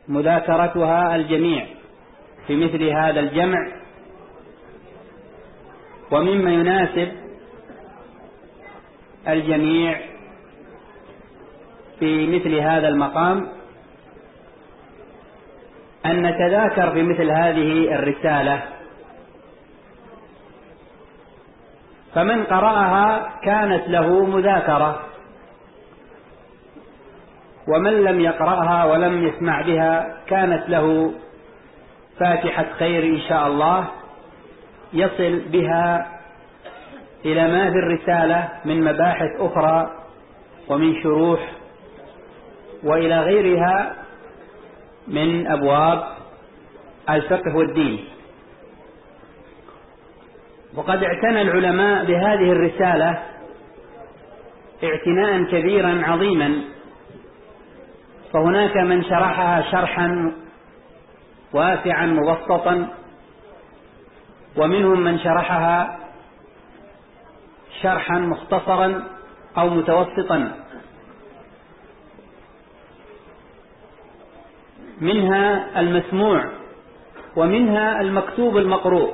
مذاكرتها الجميع في مثل هذا الجمع. ومما يناسب الجميع في مثل هذا المقام أن نتذاكر في مثل هذه الرسالة، فمن قرأها كانت له مذاكرة، ومن لم يقرأها ولم يسمع بها كانت له فاتحة خير إن شاء الله يصل بها إلى ما في الرسالة من مباحث أخرى ومن شروح وإلى غيرها من أبواب الفقه والدين. وقد اعتنى العلماء بهذه الرسالة اعتناء كبيرا عظيما، فهناك من شرحها شرحا واسعا مبسطا، ومنهم من شرحها شرحا مختصرا أو متوسطا، منها المسموع ومنها المكتوب المقروء،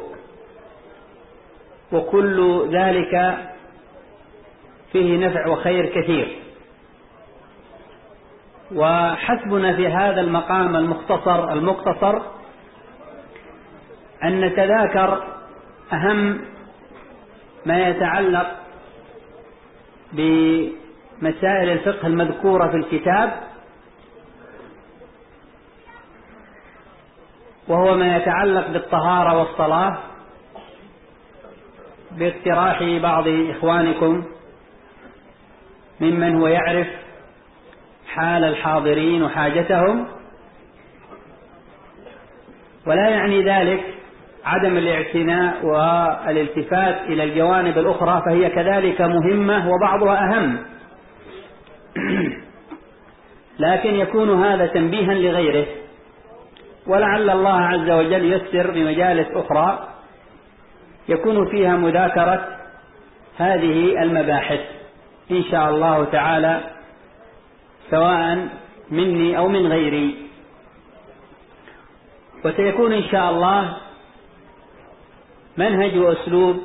وكل ذلك فيه نفع وخير كثير. وحسبنا في هذا المقام المقتصر أن نتذاكر أهم ما يتعلق بمسائل الفقه المذكورة في الكتاب، وهو ما يتعلق بالطهارة والصلاة، باقتراح بعض إخوانكم ممن هو يعرف حال الحاضرين وحاجتهم. ولا يعني ذلك عدم الاعتناء والالتفات إلى الجوانب الأخرى، فهي كذلك مهمة وبعضها أهم، لكن يكون هذا تنبيها لغيره، ولعل الله عز وجل يسر بمجالس أخرى يكون فيها مذاكرة هذه المباحث إن شاء الله تعالى، سواء مني أو من غيري. وسيكون إن شاء الله منهج وأسلوب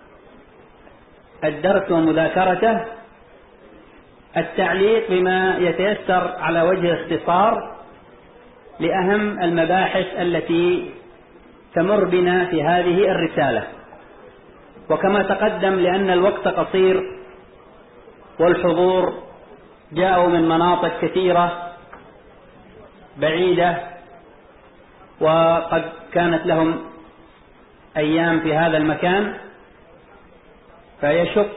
الدرس ومذاكرته التعليق بما يتيسر على وجه الاختصار لأهم المباحث التي تمر بنا في هذه الرسالة. وكما تقدم، لأن الوقت قصير والحضور جاءوا من مناطق كثيرة بعيدة، وقد كانت لهم أيام في هذا المكان، فيشق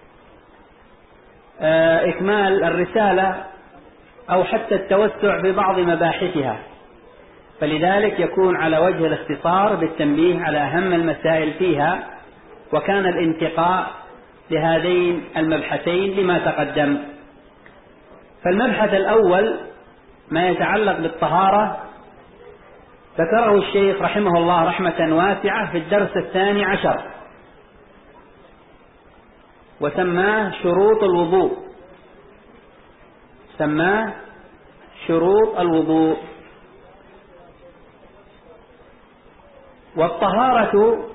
إكمال الرسالة أو حتى التوسع في بعض مباحثها، فلذلك يكون على وجه الاختصار بالتنبيه على أهم المسائل فيها، وكان الانتقاء لهذين المبحثين لما تقدم. فالمبحث الأول ما يتعلق بالطهارة ذكره الشيخ رحمه الله رحمة واسعة في الدرس 12، وسماه شروط الوضوء، سماه شروط الوضوء. والطهارة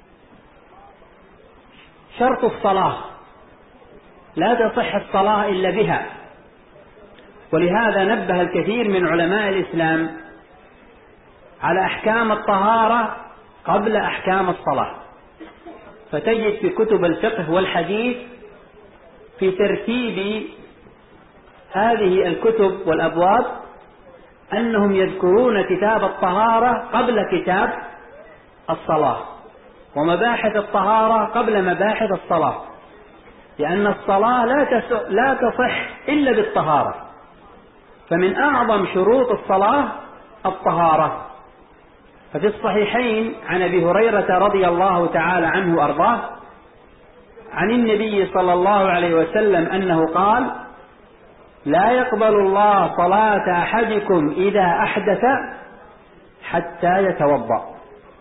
شرط الصلاة، لا تصح الصلاة إلا بها، ولهذا نبه الكثير من علماء الإسلام على أحكام الطهارة قبل أحكام الصلاة. فتجد في كتب الفقه والحديث في ترتيب هذه الكتب والأبواب أنهم يذكرون كتاب الطهارة قبل كتاب الصلاة، ومباحث الطهارة قبل مباحث الصلاة، لأن الصلاة لا تصح إلا بالطهارة. فمن أعظم شروط الصلاة الطهارة. ففي الصحيحين عن أبي هريرة رضي الله تعالى عنه وأرضاه عن النبي صلى الله عليه وسلم أنه قال: لا يقبل الله صلاة أحدكم إذا أحدث حتى يتوضأ.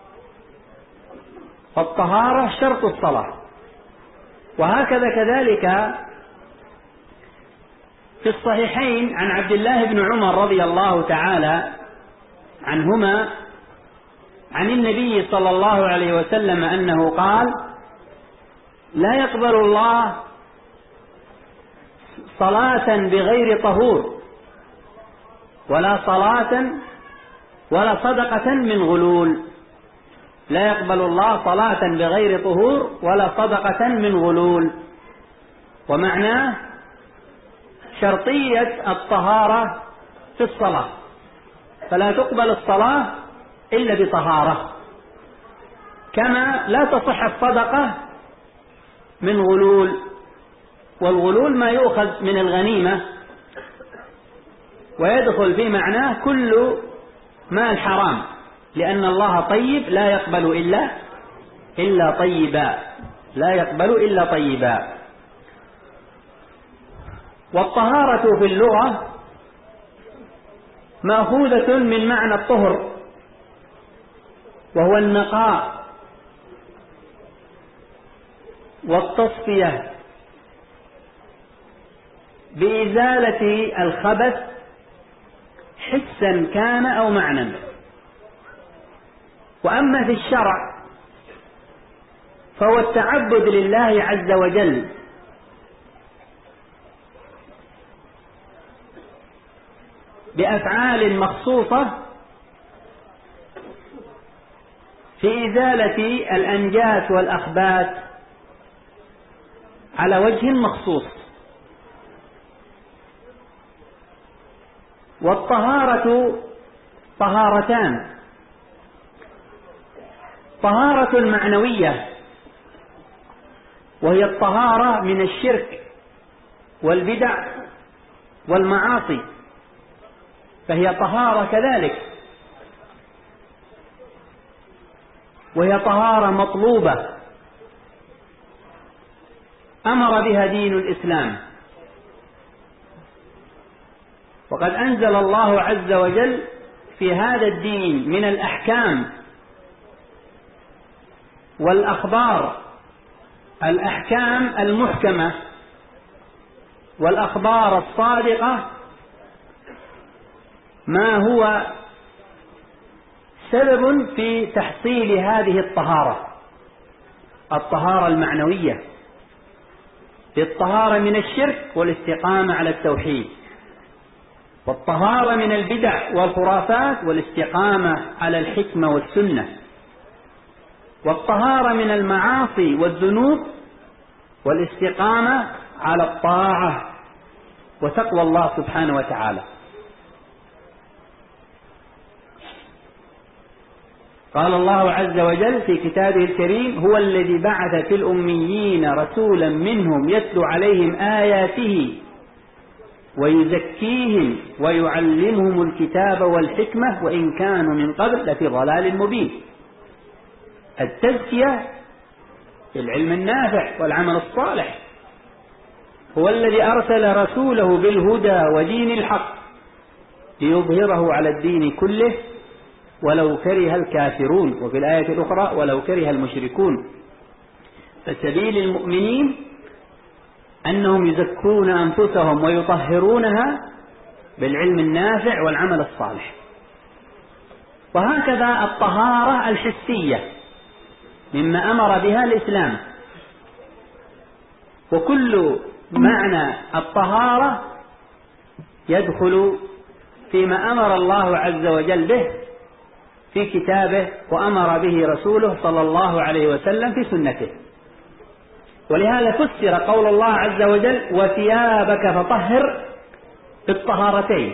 فالطهارة شرط الصلاة. وهكذا كذلك في الصحيحين عن عبد الله بن عمر رضي الله تعالى عنهما عن النبي صلى الله عليه وسلم أنه قال: لا يقبل الله صلاة بغير طهور، ولا صلاة ولا صدقة من غلول. لا يقبل الله صلاة بغير طهور ولا صدقة من غلول. ومعناه شرطية الطهارة في الصلاة، فلا تقبل الصلاة إلا بطهارة، كما لا تصح الصدقة من غلول. والغلول ما يؤخذ من الغنيمة، ويدخل في معناه كل مال حرام، لأن الله طيب لا يقبل إلا طيبا، لا يقبل إلا طيبا. والطهارة في اللغة مأخوذة من معنى الطهر، وهو النقاء والتصفية بإزالة الخبث حسا كان أو معنى. وأما في الشرع فهو التعبد لله عز وجل بأفعال مخصوصة في إزالة الأنجاس والأخباث على وجه مخصوص. والطهارة طهارتان: طهارة معنوية، وهي الطهارة من الشرك والبدع والمعاصي، فهي طهارة كذلك، وهي طهارة مطلوبة أمر بها دين الإسلام. وقد أنزل الله عز وجل في هذا الدين من الأحكام والأخبار الأحكام المحكمة والأخبار الصادقة ما هو سبب في تحصيل هذه الطهارة المعنوية، بالطهارة من الشرك والاستقامة على التوحيد، والطهارة من البدع والخرافات والاستقامة على الحكمة والسنة، والطهارة من المعاصي والذنوب والاستقامة على الطاعة وتقوى الله سبحانه وتعالى. قال الله عز وجل في كتابه الكريم: هو الذي بعث في الأميين رسولا منهم يتلو عليهم آياته ويزكيهم ويعلمهم الكتاب والحكمة وإن كانوا من قبل لفي ضلال مبين. التزكية بالعلم النافع والعمل الصالح. هو الذي أرسل رسوله بالهدى ودين الحق ليظهره على الدين كله ولو كره الكافرون، وفي الآية الأخرى ولو كره المشركون. فسبيل المؤمنين أنهم يزكون أنفسهم ويطهرونها بالعلم النافع والعمل الصالح. وهكذا الطهارة الحسية مما أمر بها الإسلام. وكل معنى الطهارة يدخل فيما أمر الله عز وجل به في كتابه وأمر به رسوله صلى الله عليه وسلم في سنته. ولهذا فسر قول الله عز وجل: وثيابك فطهر بالطهارتين: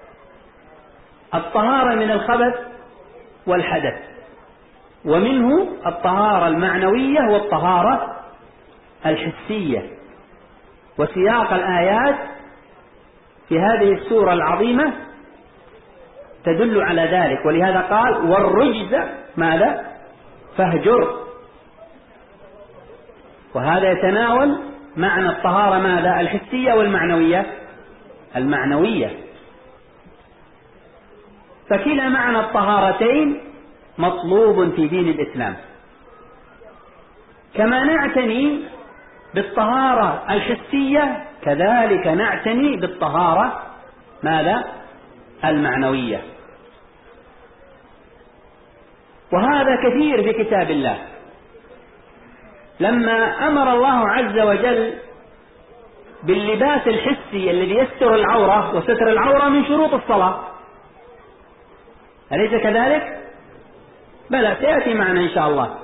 الطهارة من الخبث والحدث، ومنه الطهارة المعنوية والطهارة الحسية. وسياق الآيات في هذه السورة العظيمة تدل على ذلك، ولهذا قال: والرجز ماذا؟ فاهجر. وهذا يتناول معنى الطهارة ماذا؟ الحسية والمعنوية؟ المعنوية. فكلا معنى الطهارتين مطلوب في دين الإسلام. كما نعتني بالطهارة الحسية كذلك نعتني بالطهارة ماذا؟ المعنوية. وهذا كثير في كتاب الله. لما أمر الله عز وجل باللباس الحسي الذي يستر العورة، وستر العورة من شروط الصلاة، أليس كذلك؟ بلى، سيأتي معنا إن شاء الله.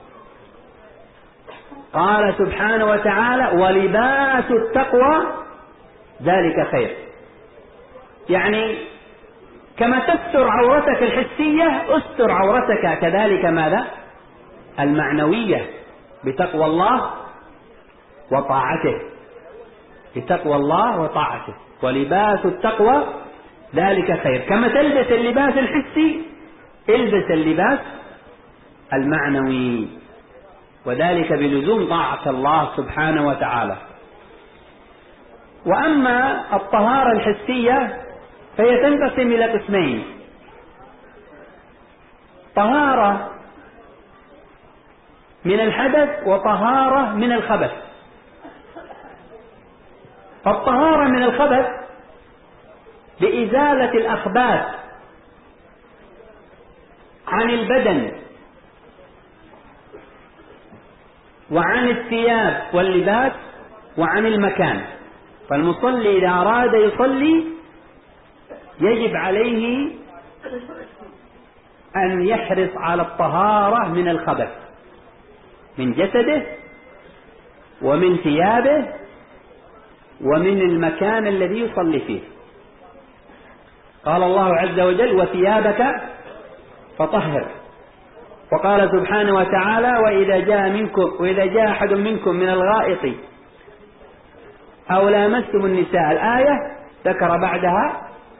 قال سبحانه وتعالى: ولباس التقوى ذلك خير. يعني كما تستر عورتك الحسية استر عورتك كذلك ماذا؟ المعنوية، بتقوى الله وطاعته، بتقوى الله وطاعته. ولباس التقوى ذلك خير. كما تلبس اللباس الحسي البس اللباس المعنوي، وذلك بلزوم طاعة الله سبحانه وتعالى. وأما الطهارة الحسية فهي تنقسم إلى قسمين: طهارة من الحدث وطهارة من الخبث. فالطهارة من الخبث بإزالة الأخباث عن البدن وعن الثياب واللباس وعن المكان. فالمصلي إذا أراد يصلي يجب عليه أن يحرص على الطهارة من الخبث، من جسده ومن ثيابه ومن المكان الذي يصلي فيه. قال الله عز وجل: وثيابك فطهر. وقال سبحانه وتعالى: وإذا جاء أحد منكم من الغائط أو لامستم النساء. الآية ذكر بعدها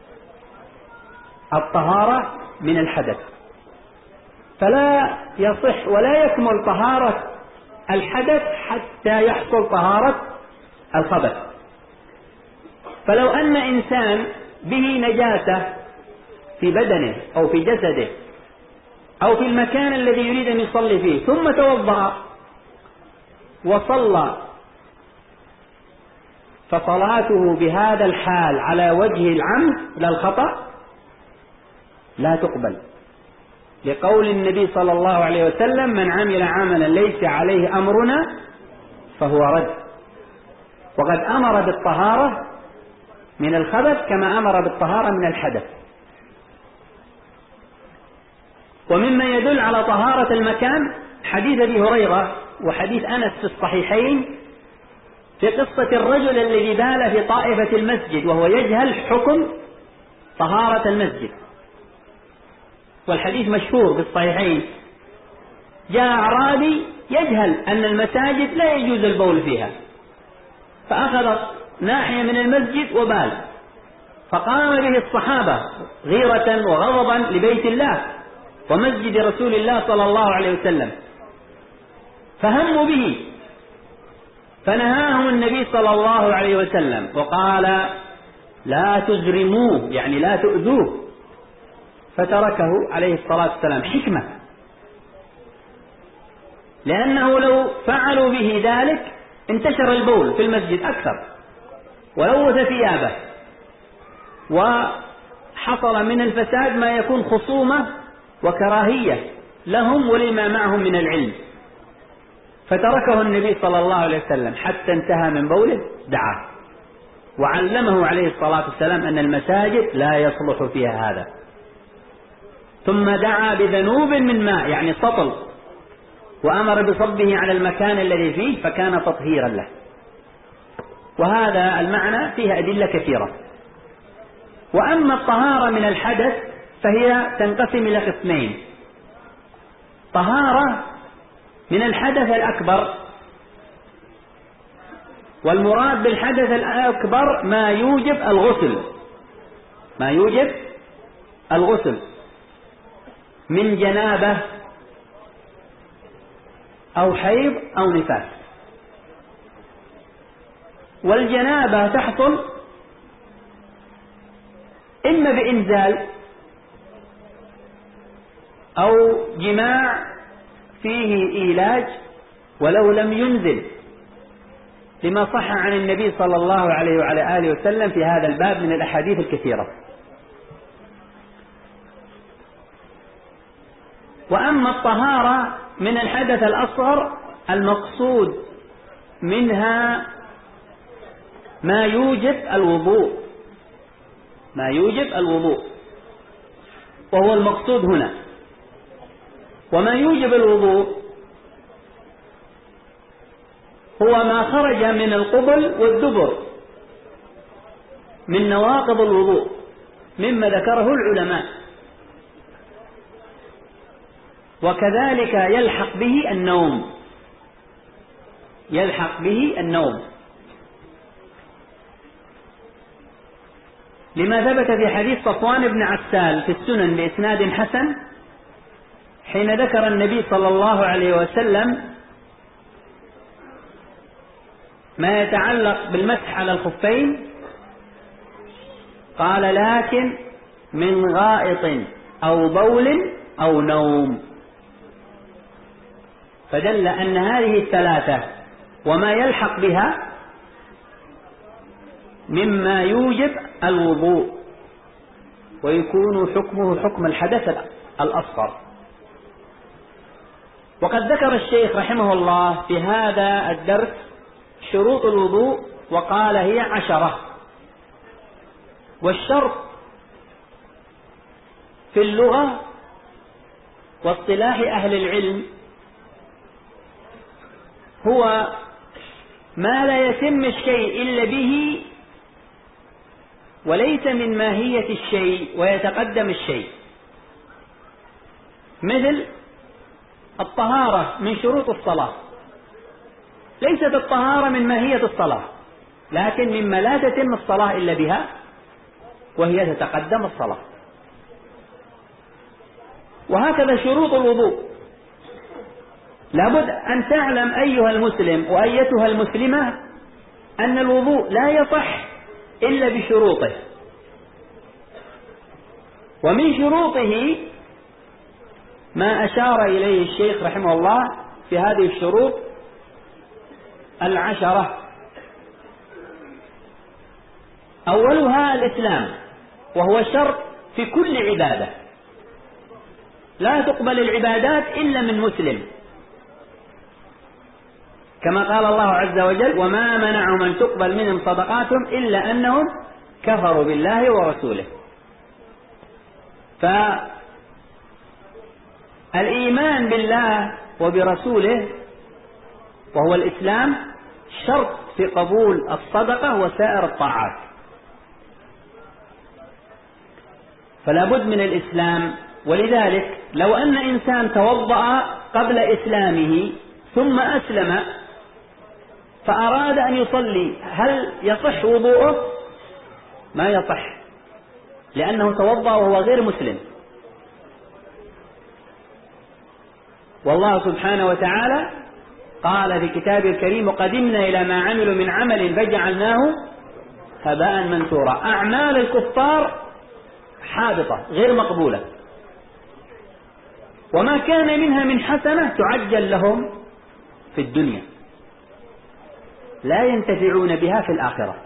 الطهارة من الحدث. فلا يصح ولا يكمل طهارة الحدث حتى يحصل طهارة الخبث. فلو أن إنسان به نجاسة في بدنه أو في جسده أو في المكان الذي يريد أن يصلي فيه ثم توضأ وصلى، فصلاته بهذا الحال على وجه العمد لا الخطأ لا تقبل، لقول النبي صلى الله عليه وسلم: من عمل عملا ليس عليه أمرنا فهو رد. وقد أمر بالطهارة من الخبث كما أمر بالطهارة من الحدث. ومما يدل على طهارة المكان حديث أبي هريرة وحديث أنس في الصحيحين في قصة الرجل الذي بال في طائفة المسجد وهو يجهل حكم طهارة المسجد، والحديث مشهور بالصحيحين. جاء أعرابي يجهل أن المساجد لا يجوز البول فيها، فأخذ ناحية من المسجد وبال، فقام به الصحابة غيرة وغضبا لبيت الله ومسجد رسول الله صلى الله عليه وسلم، فهموا به، فنهاهم النبي صلى الله عليه وسلم وقال: لا تجرموه، يعني لا تؤذوه، فتركه عليه الصلاة والسلام. حكمة، لأنه لو فعلوا به ذلك انتشر البول في المسجد أكثر ولوث ثيابه، وحصل من الفساد ما يكون خصومة وكراهية لهم ولما معهم من العلم. فتركه النبي صلى الله عليه وسلم حتى انتهى من بوله، دعاه وعلمه عليه الصلاة والسلام أن المساجد لا يصلح فيها هذا، ثم دعا بذنوب من ماء يعني سطل، وأمر بصبه على المكان الذي فيه فكان تطهيرا له. وهذا المعنى فيها أدلة كثيرة. وأما الطهارة من الحدث فهي تنقسم إلى قسمين: طهارة من الحدث الأكبر، والمراد بالحدث الأكبر ما يوجب الغسل من جنابة أو حيض أو نفاس. والجنابة تحصل إما بإنزال أو جماع فيه إيلاج ولو لم ينزل، لما صح عن النبي صلى الله عليه وعلى آله وسلم في هذا الباب من الأحاديث الكثيرة. وأما الطهارة من الحدث الأصغر المقصود منها ما يوجب الوضوء وهو المقصود هنا. وما يوجب الوضوء هو ما خرج من القبل والدبر من نواقض الوضوء مما ذكره العلماء، وكذلك يلحق به النوم لما ثبت في حديث صفوان بن عسال في السنن بإسناد حسن حين ذكر النبي صلى الله عليه وسلم ما يتعلق بالمسح على الخفين، قال: لكن من غائط أو بول أو نوم. فدل أن هذه الثلاثة وما يلحق بها مما يوجب الوضوء ويكون حكمه حكم الحدث الأصغر. وقد ذكر الشيخ رحمه الله في هذا الدرس شروط الوضوء وقال هي 10. والشرط في اللغة واصطلاح أهل العلم هو ما لا يتم الشيء إلا به وليس من ماهية الشيء ويتقدم الشيء، مثل الطهارة من شروط الصلاة، ليست الطهارة من ماهية الصلاة لكن مما لا تتم الصلاة إلا بها وهي تتقدم الصلاة. وهكذا شروط الوضوء لابد أن تعلم أيها المسلم وأيتها المسلمة أن الوضوء لا يصح إلا بشروطه، ومن شروطه ما أشار إليه الشيخ رحمه الله في هذه الشروط 10. أولها الإسلام، وهو شرط في كل عبادة، لا تقبل العبادات إلا من مسلم، كما قال الله عز وجل: وما منعهم أن تقبل منهم صدقاتهم إلا أنهم كفروا بالله ورسوله. فالإيمان بالله وبرسوله وهو الإسلام شرط في قبول الصدقة وسائر الطاعات، فلا بد من الإسلام. ولذلك لو أن إنسان توضأ قبل إسلامه ثم أسلم فأراد أن يصلي، هل يصح وضوءه؟ ما يصح، لأنه توضأ وهو غير مسلم. والله سبحانه وتعالى قال في كتابه الكريم: وقدمنا إلى ما عملوا من عمل فجعلناه هباء منثورا. أعمال الكفار حابطة غير مقبولة، وما كان منها من حسنة تعجل لهم في الدنيا، لا ينتفعون بها في الآخرة.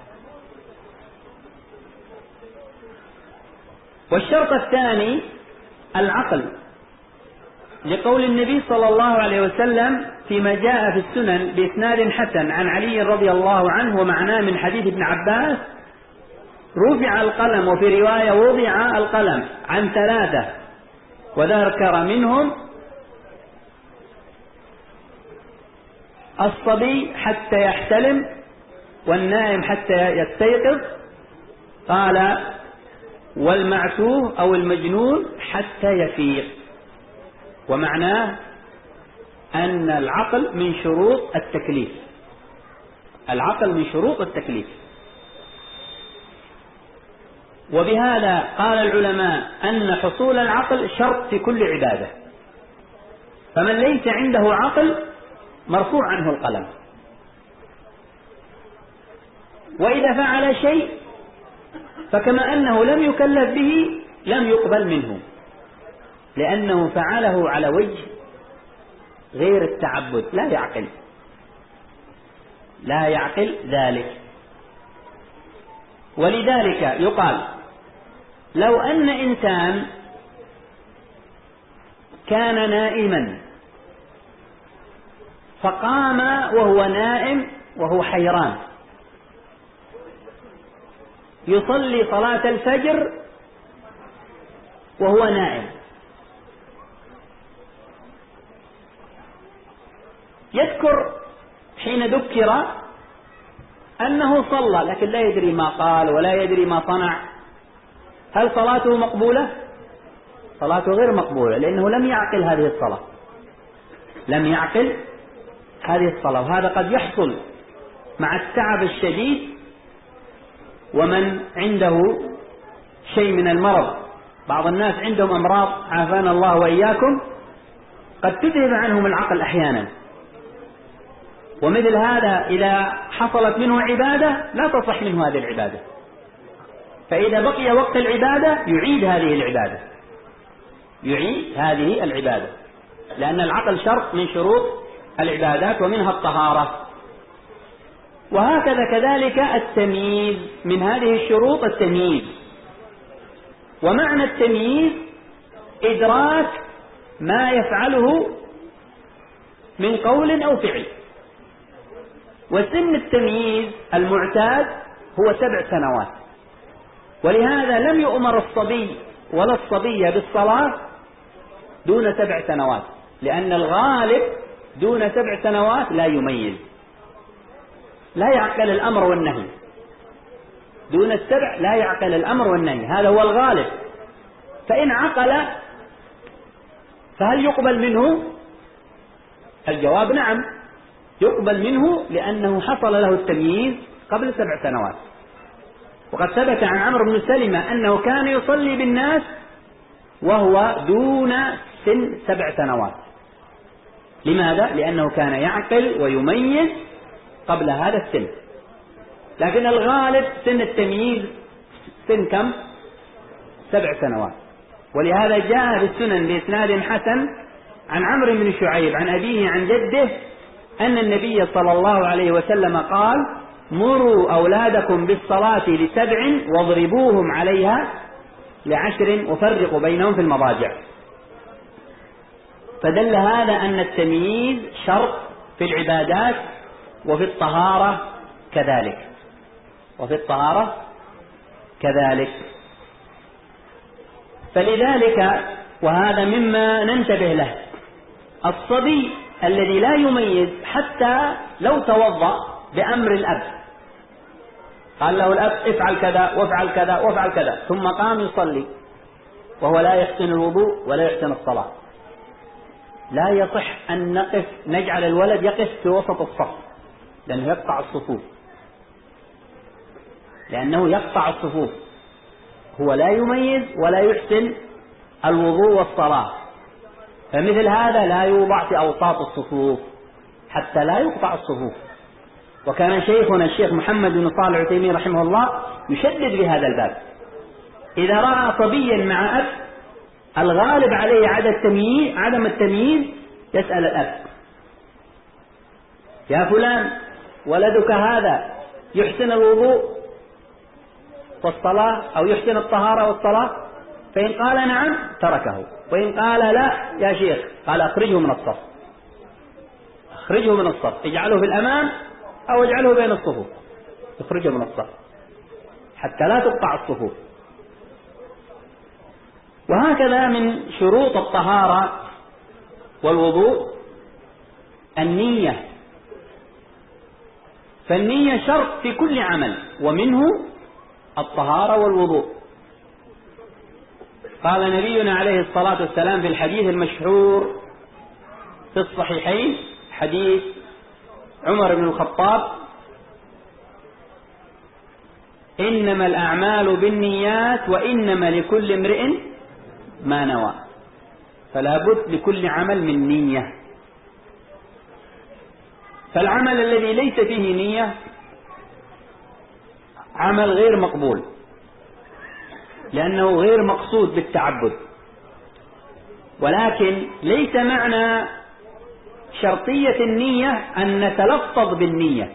والشرط الثاني العقل، لقول النبي صلى الله عليه وسلم فيما جاء في السنن بإسناد حسن عن علي رضي الله عنه ومعناه من حديث ابن عباس: رفع القلم، وفي رواية وضع القلم عن 3، وذكر منهم الصبي حتى يحتلم، والنائم حتى يستيقظ، قال: والمعتوه أو المجنون حتى يفيق. ومعناه أن العقل من شروط التكليف، العقل من شروط التكليف. وبهذا قال العلماء أن حصول العقل شرط في كل عبادة، فمن ليس عنده عقل مرفوع عنه القلم، وإذا فعل شيء فكما أنه لم يكلف به لم يقبل منه، لأنه فعله على وجه غير التعبد، لا يعقل ذلك. ولذلك يقال: لو أن إنسان كان نائما فقام وهو نائم وهو حيران يصلي صلاة الفجر وهو نائم، يذكر حين ذكر أنه صلى لكن لا يدري ما قال ولا يدري ما صنع. هل صلاته مقبولة؟ صلاته غير مقبولة، لأنه لم يعقل هذه الصلاة، لم يعقل هذه الصلاة. وهذا قد يحصل مع التعب الشديد ومن عنده شيء من المرض. بعض الناس عندهم أمراض عافانا الله وإياكم قد تذهب عنهم العقل أحيانا، ومثل هذا إذا حصلت منه عبادة لا تصح منه هذه العبادة، فإذا بقي وقت العبادة يعيد هذه العبادة، يعيد هذه العبادة، لأن العقل شرط من شروط العبادات ومنها الطهارة. وهكذا كذلك التمييز من هذه الشروط التمييز. ومعنى التمييز إدراك ما يفعله من قول أو فعل. وسن التمييز المعتاد هو 7 سنوات، ولهذا لم يؤمر الصبي ولا الصبية بالصلاة دون 7 سنوات، لأن الغالب دون 7 سنوات لا يميز، لا يعقل الأمر والنهي. دون 7 لا يعقل الأمر والنهي، هذا هو الغالب. فإن عقل فهل يقبل منه؟ الجواب نعم، يقبل منه، لأنه حصل له التمييز قبل 7 سنوات. وقد ثبت عن عمرو بن سلمة أنه كان يصلي بالناس وهو دون سن 7 سنوات. لماذا؟ لأنه كان يعقل ويميز قبل هذا السن. لكن الغالب سن التمييز سن كم؟ 7 سنوات. ولهذا جاء في السنن بإسناد حسن عن عمرو بن شعيب عن أبيه عن جده أن النبي صلى الله عليه وسلم قال: مروا أولادكم بالصلاة ل7 واضربوهم عليها ل10 وفرقوا بينهم في المضاجع. فدل هذا أن التمييز شرط في العبادات وفي الطهارة كذلك، وفي الطهارة كذلك. فلذلك وهذا مما ننتبه له، الصبي الذي لا يميز حتى لو توضأ بأمر الأب، قال له الأب افعل كذا وافعل كذا وافعل كذا، ثم قام يصلي وهو لا يحسن الوضوء ولا يحسن الصلاة، لا يصح أن نجعل الولد يقف في وسط الصف، لأنه يقطع الصفوف، لأنه يقطع الصفوف، هو لا يميز ولا يحسن الوضوء والصلاة. فمثل هذا لا يوضع في أوساط الصفوف حتى لا يقطع الصفوف. وكان شيخنا الشيخ محمد بن صالح العثيمين رحمه الله يشدد بهذا الباب. إذا رأى صبيا مع أب الغالب عليه عدم التمييز يسأل الأب: يا فلان ولدك هذا يحسن الوضوء والصلاة أو يحسن الطهارة والصلاة؟ فإن قال نعم تركه، وإن قال لا يا شيخ قال أخرجه من الصف، أخرجه من الصف، اجعله في الأمام أو اجعله بين الصفوف، اخرجه من الصف حتى لا تقطع الصفوف. وهكذا من شروط الطهارة والوضوء النية، فالنية شرط في كل عمل، ومنه الطهارة والوضوء. قال نبينا عليه الصلاة والسلام في الحديث المشهور في الصحيحين، حديث عمر بن الخطاب: إنما الأعمال بالنيات وإنما لكل امرئ ما نوى. فلا بد لكل عمل من نية. فالعمل الذي ليس فيه نية عمل غير مقبول، لأنه غير مقصود بالتعبد. ولكن ليس معنى شرطية النية أن نتلفظ بالنية،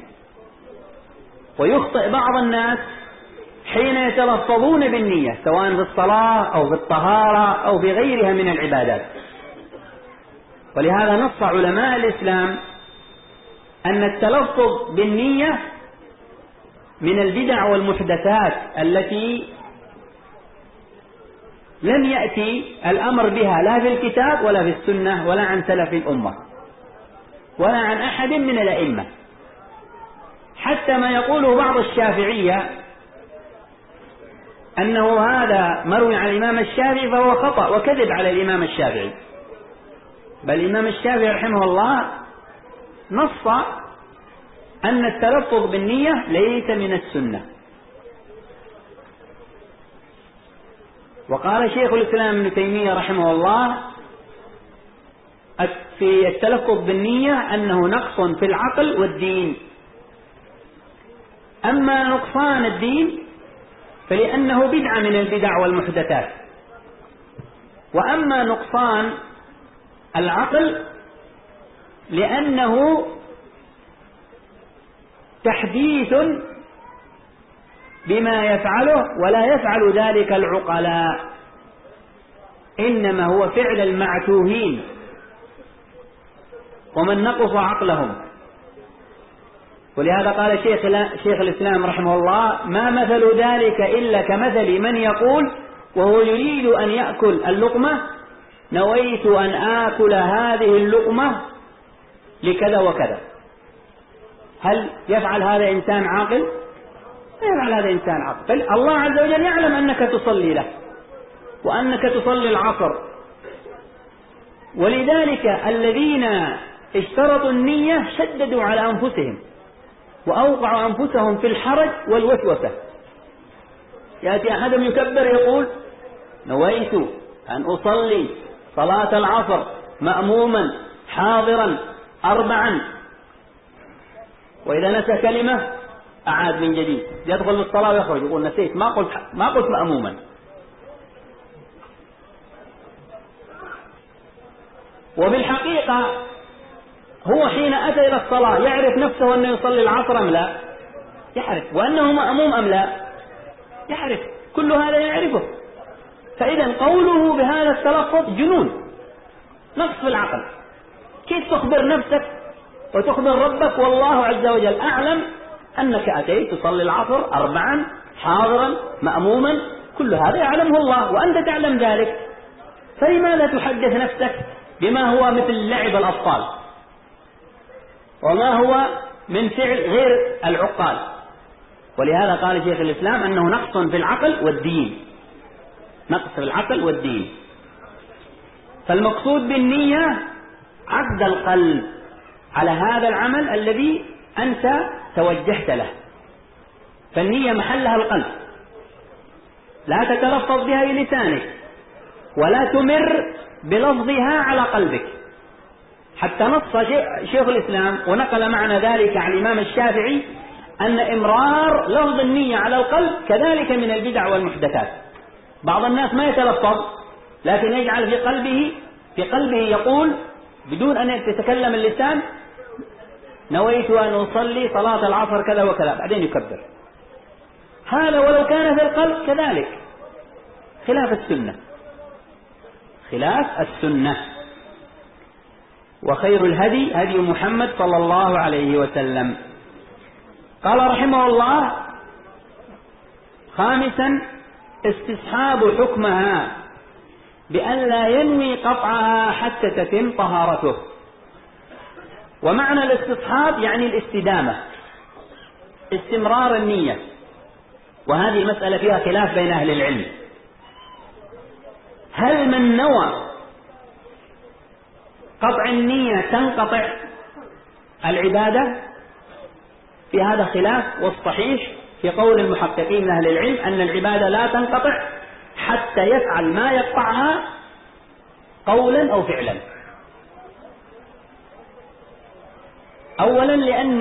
ويخطئ بعض الناس حين يتلفظون بالنية سواء في الصلاة أو في الطهارة أو في غيرها من العبادات، ولهذا نص علماء الإسلام أن التلفظ بالنية من البدع والمحدثات التي لم يأتي الأمر بها لا في الكتاب ولا في السنة ولا عن سلف الأمة ولا عن أحد من الأئمة، حتى ما يقوله بعض الشافعية أنه هذا مروي عن الإمام الشافعي فهو خطأ وكذب على الإمام الشافعي، بل الإمام الشافعي رحمه الله نص أن التلفظ بالنية ليس من السنة. وقال شيخ الإسلام ابن تيمية رحمه الله في التلفظ بالنية أنه نقص في العقل والدين. أما نقصان الدين فلأنه بدعة من البدع والمحدثات، وأما نقصان العقل لأنه تحديث بما يفعله ولا يفعل ذلك العقلاء، إنما هو فعل المعتوهين ومن نقص عقلهم. ولهذا قال شيخ الإسلام رحمه الله: ما مثل ذلك إلا كمثل من يقول وهو يريد أن يأكل اللقمة: نويت أن آكل هذه اللقمة لكذا وكذا. هل يفعل هذا إنسان عاقل؟ لا يفعل هذا إنسان عاقل، بل الله عز وجل يعلم أنك تصلي له وأنك تصلي العصر. ولذلك الذين اشترطوا النية شددوا على أنفسهم وأوقعوا أنفسهم في الحرج والوسوسة. يأتي أحدهم يكبر يقول: نويت أن أصلي صلاة العصر مأموما حاضرا 4، وإذا نسى كلمة أعاد من جديد، يدخل الصلاة ويخرج يقول: نسيت، ما قلت مأموما. وبالحقيقة هو حين أتى إلى الصلاة يعرف نفسه أنه يصلي العصر أم لا؟ يعرف. وأنه مأموم أم لا؟ يعرف. كل هذا يعرفه. فإذا قوله بهذا التلفظ جنون، نقص في العقل. كيف تخبر نفسك وتخبر ربك والله عز وجل أعلم أنك أتيت تصلي العصر 4 حاضرا مأموما؟ كل هذا يعلمه الله وأنت تعلم ذلك، فلماذا تحدث نفسك بما هو مثل لعب الأطفال وما هو من فعل غير العقال؟ ولهذا قال شيخ الإسلام أنه نقص في العقل والدين، نقص في العقل والدين. فالمقصود بالنية عقد القلب على هذا العمل الذي أنت توجهت له، فالنية محلها القلب، لا تتلفظ بها بلسانك ولا تمر بلفظها على قلبك. حتى نص شيخ الإسلام ونقل معنى ذلك عن الإمام الشافعي أن إمرار لفظ النية على القلب كذلك من البدع والمحدثات. بعض الناس ما يتلفظ لكن يجعل في قلبه يقول بدون أن يتكلم اللسان: نويت أن أصلي صلاة العصر كذا وكذا، بعدين يكبر. هذا ولو كان في القلب كذلك خلاف السنة، خلاف السنة. وخير الهدي هدي محمد صلى الله عليه وسلم. قال رحمه الله: خامسا استصحاب حكمها بأن لا ينوي قطعها حتى تتم طهارته. ومعنى الاستصحاب يعني الاستدامة، استمرار النية، وهذه المسألة فيها خلاف بين أهل العلم. هل من نوى قطع النية تنقطع العبادة؟ في هذا خلاف، والصحيح في قول المحققين من أهل العلم أن العبادة لا تنقطع حتى يفعل ما يقطعها قولا أو فعلا. أولا لأن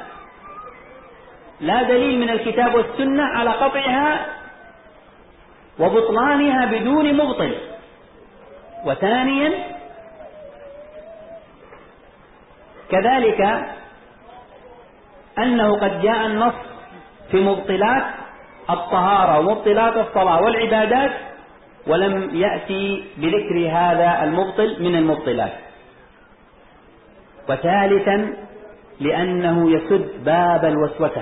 لا دليل من الكتاب والسنة على قطعها وبطلانها بدون مبطل. وثانيا كذلك أنه قد جاء النص في مبطلات الطهارة ومبطلات الصلاة والعبادات ولم يأتي بذكر هذا المبطل من المبطلات. وثالثا لأنه يسد باب الوسوسة،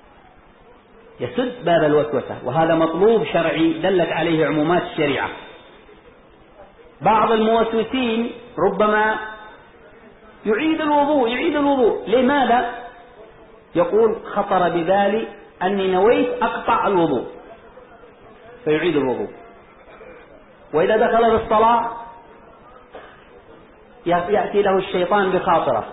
يسد باب الوسوسة، وهذا مطلوب شرعي دلت عليه عمومات الشريعة. بعض الموسوسين ربما يعيد الوضوء، لماذا؟ يقول خطر ببالي أني نويت أقطع الوضوء، فيعيد الوضوء. وإذا دخل في الصلاة يأتي له الشيطان بخاطرة،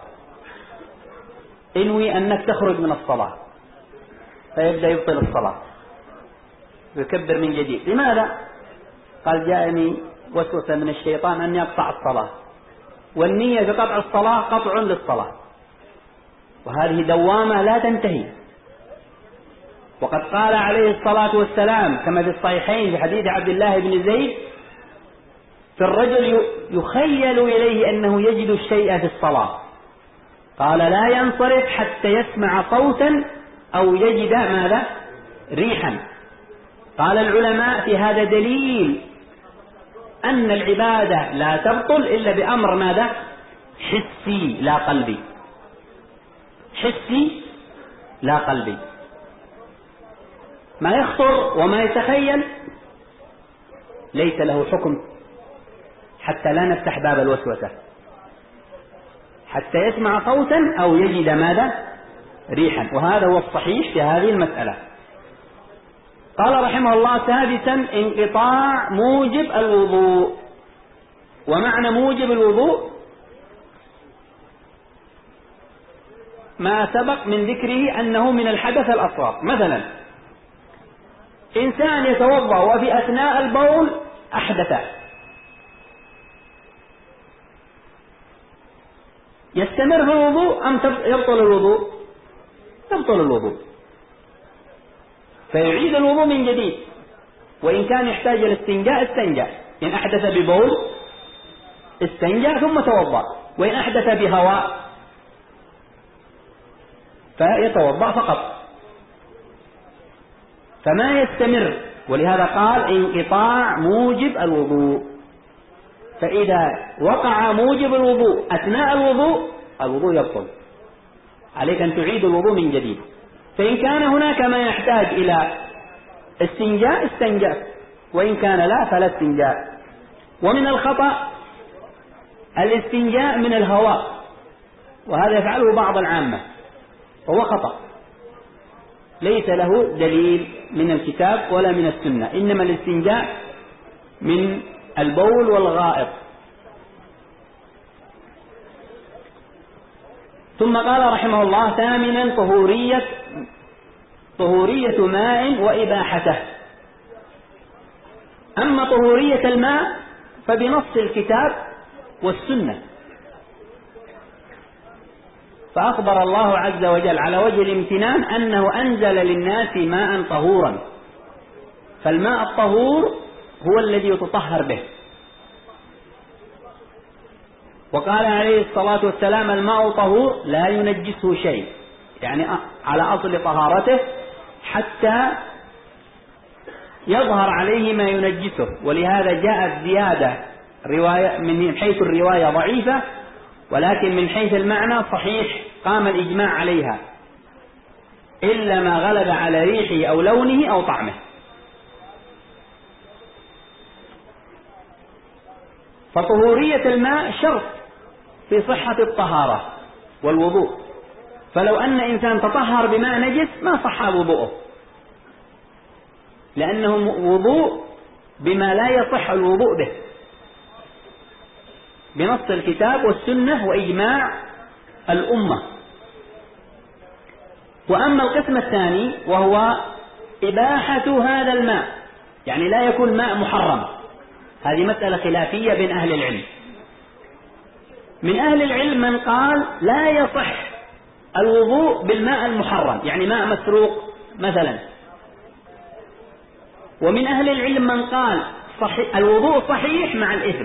انوي أنك تخرج من الصلاة، فيبدأ يبطل الصلاة ويكبر من جديد. لماذا؟ قال جاءني وسوسة من الشيطان أن يقطع الصلاة، والنية في قطع الصلاة قطع للصلاة، وهذه دوامة لا تنتهي. وقد قال عليه الصلاة والسلام كما في الصحيحين في حديث عبد الله بن زيد في الرجل يخيل إليه أنه يجد الشيء في الصلاة، قال لا ينصرف حتى يسمع صوتا أو يجد ماذا؟ ريحا. قال العلماء في هذا دليل أن العبادة لا تبطل إلا بأمر ماذا؟ حسي لا قلبي، حسي لا قلبي. ما يخطر وما يتخيل ليس له حكم حتى لا نفتح باب الوسوسة، حتى يسمع صوتا أو يجد ماذا؟ ريحا. وهذا هو الصحيح في هذه المسألة. قال رحمه الله سادسا انقطاع موجب الوضوء. ومعنى موجب الوضوء ما سبق من ذكره أنه من الحدث الأصغر. مثلا إنسان يتوضأ وفي أثناء البول أحدث، يستمر في الوضوء أم يبطل الوضوء؟ يبطل الوضوء، فيعيد الوضوء من جديد. وإن كان يحتاج الاستنجاء استنجى، إن أحدث ببول استنجى ثم توضأ، وإن أحدث بهواء فيتوضأ فقط، فما يستمر. ولهذا قال انقطاع موجب الوضوء. فإذا وقع موجب الوضوء أثناء الوضوء يبطل، عليك أن تعيد الوضوء من جديد. فإن كان هناك ما يحتاج إلى استنجاء استنجى، وإن كان لا فلا استنجاء. ومن الخطأ الاستنجاء من الهواء، وهذا يفعله بعض العامة وهو خطأ، ليس له دليل من الكتاب ولا من السنة، إنما الاستنجاء من البول والغائط. ثم قال رحمه الله ثامنا طهورية ماء وإباحته. أما طهورية الماء فبنص الكتاب والسنة، فأخبر الله عز وجل على وجه الامتنان أنه أنزل للناس ماء طهورا، فالماء الطهور هو الذي يتطهر به. وقال عليه الصلاة والسلام الماء طهور لا ينجسه شيء، يعني على أصل طهارته حتى يظهر عليه ما ينجسه. ولهذا جاءت زيادة رواية من حيث الرواية ضعيفة، ولكن من حيث المعنى صحيح قام الإجماع عليها، إلا ما غلب على ريحه أو لونه أو طعمه. فطهورية الماء شرط في صحة الطهارة والوضوء، فلو أن إنسان تطهر بماء نجس ما صح وضوءه، لأنه وضوء بما لا يصح الوضوء به بنص الكتاب والسنة وإجماع الأمة. وأما القسم الثاني وهو إباحة هذا الماء، يعني لا يكون ماء محرم، هذه مسألة خلافية بين أهل العلم. من أهل العلم من قال لا يصح الوضوء بالماء المحرم، يعني ماء مسروق مثلا. ومن أهل العلم من قال الوضوء صحيح مع الإثم،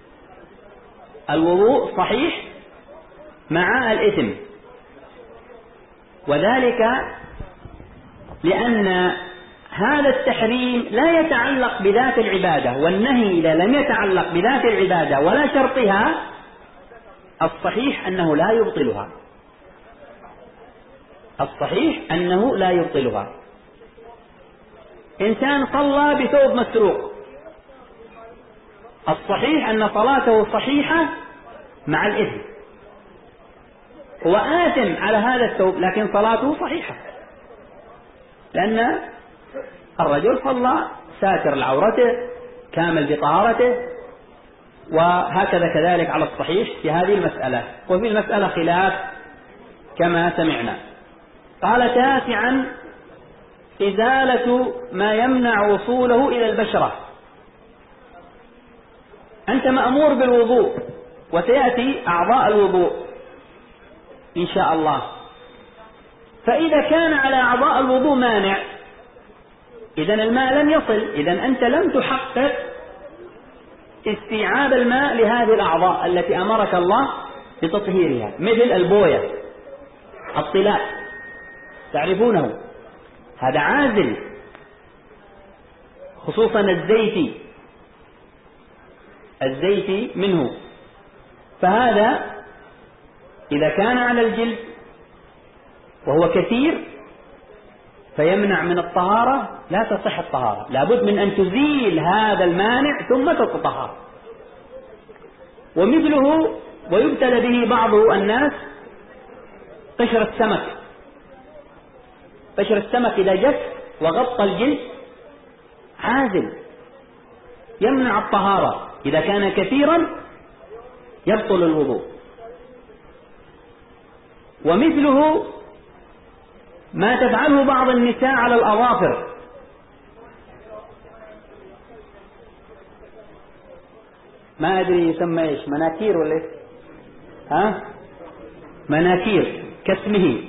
الوضوء صحيح مع الإثم. وذلك لأن هذا التحريم لا يتعلق بذات العبادة، والنهي إذا لم يتعلق بذات العبادة ولا شرطها الصحيح أنه لا يبطلها، الصحيح أنه لا يبطلها. إنسان صلى بثوب مسروق، الصحيح أن صلاته صحيحة مع الإثم، هو آثم على هذا الثوب لكن صلاته صحيحة، لأن الرجل صلى ساتر لعورته كامل بطهارته. وهكذا كذلك على الصحيح في هذه المسألة. وفي المسألة خلاف كما سمعنا. قال: تاسعا: إزالة ما يمنع وصوله إلى البشرة. أنت مأمور بالوضوء وسيأتي أعضاء الوضوء إن شاء الله، فإذا كان على أعضاء الوضوء مانع إذن الماء لم يصل، إذن أنت لم تحقق استيعاب الماء لهذه الأعضاء التي أمرك الله بتطهيرها، مثل البوية، الطلاء تعرفونه، هذا عازل، خصوصا الزيت منه، فهذا إذا كان على الجلد وهو كثير فيمنع من الطهارة، لا تصح الطهارة، لابد من أن تزيل هذا المانع ثم تتطهر. ومثله ويبتلى به بعض الناس قشر السمك. قشر السمك إذا جف وغطى الجلد عازل يمنع الطهارة، إذا كان كثيرا يبطل الوضوء. ومثله ما تفعله بعض النساء على الأظافر، ما أدري يسمى إيش، مناكير ولا إيش؟ مناكير كاسمه.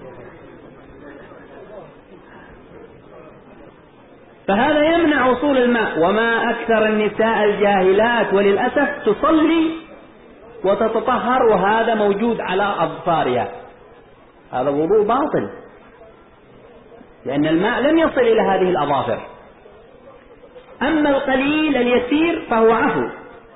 فهذا يمنع وصول الماء. وما أكثر النساء الجاهلات وللأسف تصلي وتتطهر وهذا موجود على أظفارها، هذا وضوء باطل، لأن الماء لم يصل إلى هذه الأظافر. أما القليل اليسير فهو عفو،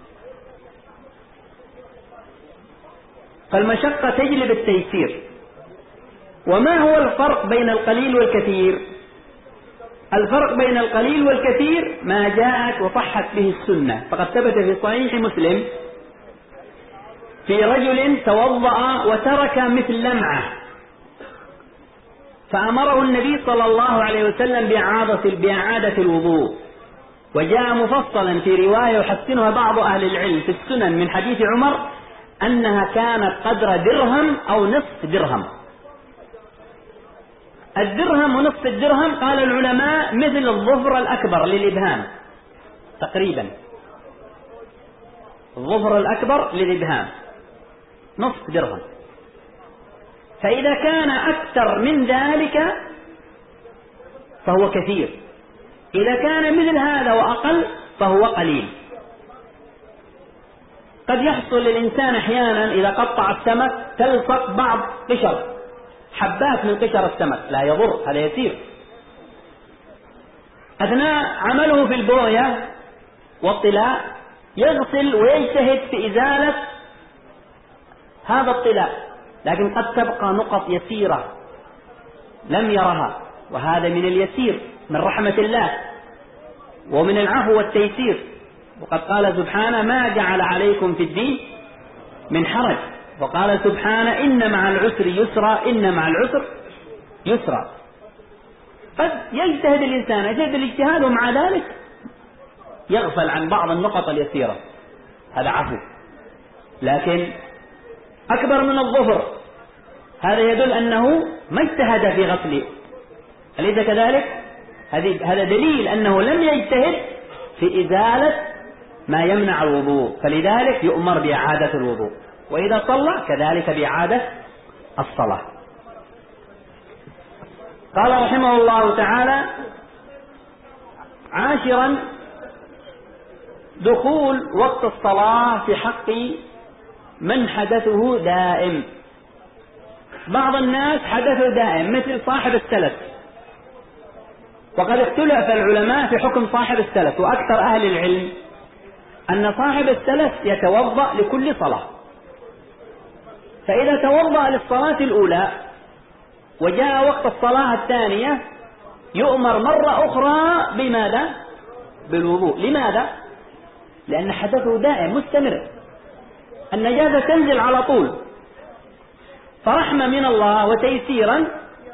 فالمشقة تجلب التيسير. وما هو الفرق بين القليل والكثير؟ الفرق بين القليل والكثير ما جاءت وصحت به السنة، فقد ثبت في صحيح مسلم في رجل توضأ وترك مثل لمعة، فأمره النبي صلى الله عليه وسلم بإعادة الوضوء. وجاء مفصلا في رواية يحسنها بعض أهل العلم في السنن من حديث عمر أنها كانت قدر درهم أو نصف درهم. الدرهم ونصف الدرهم قال العلماء مثل الظفر الأكبر للإبهام تقريبا، الظفر الأكبر للإبهام نصف درهم. فإذا كان أكثر من ذلك فهو كثير، إذا كان مثل هذا وأقل فهو قليل. قد يحصل للإنسان أحيانا إذا قطع السمك تلصق بعض قشر، حبات من قشر السمك، لا يضر، هذا يسير. أثناء عمله في البوية والطلاء يغسل ويجتهد في إزالة هذا الطلاء، لكن قد تبقى نقط يسيرة لم يرها، وهذا من اليسير من رحمة الله ومن العفو والتيسير. وقد قال سبحانه: ما جعل عليكم في الدين من حرج. وقال سبحانه: إن مع العسر يسرا، إن مع العسر يسرا. قد يجتهد الإنسان أجد الاجتهاد ومع ذلك يغفل عن بعض النقط اليسيرة، هذا عفو. لكن أكبر من الظفر هذا يدل أنه ما اجتهد في غسله، أليس كذلك؟ هذا دليل أنه لم يجتهد في إزالة ما يمنع الوضوء، فلذلك يؤمر بإعادة الوضوء، وإذا صلى كذلك بإعادة الصلاة. قال رحمه الله تعالى: عاشرا: دخول وقت الصلاة في حق من حدثه دائم. بعض الناس حدثه دائم مثل صاحب السلس، وقد اختلف العلماء في حكم صاحب السلس، وأكثر أهل العلم أن صاحب السلس يتوضأ لكل صلاة، فإذا توضأ للصلاة الأولى وجاء وقت الصلاة الثانية يؤمر مرة أخرى بماذا؟ بالوضوء. لماذا؟ لأن حدثه دائم مستمر، النجاسة تنزل على طول، فرحمة من الله وتيسيرا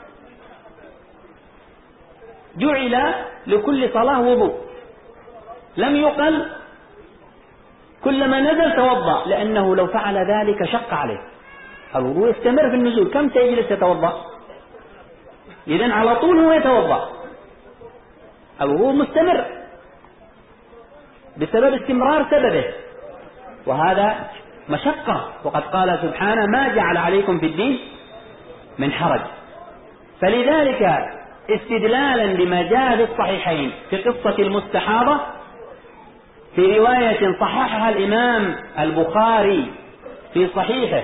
جعل لكل صلاة وضوء، لم يقل كلما نزل توضأ، لأنه لو فعل ذلك شق عليه. الوضوء يستمر في النزول، كم سيجلس يتوضأ؟ إذن على طول هو يتوضأ، الوضوء مستمر بسبب استمرار سببه، وهذا مشقة. وقد قال سبحانه: ما جعل عليكم في الدين من حرج. فلذلك استدلالا بما جاء في الصحيحين في قصة المستحاضة، في رواية صححها الإمام البخاري في صحيحه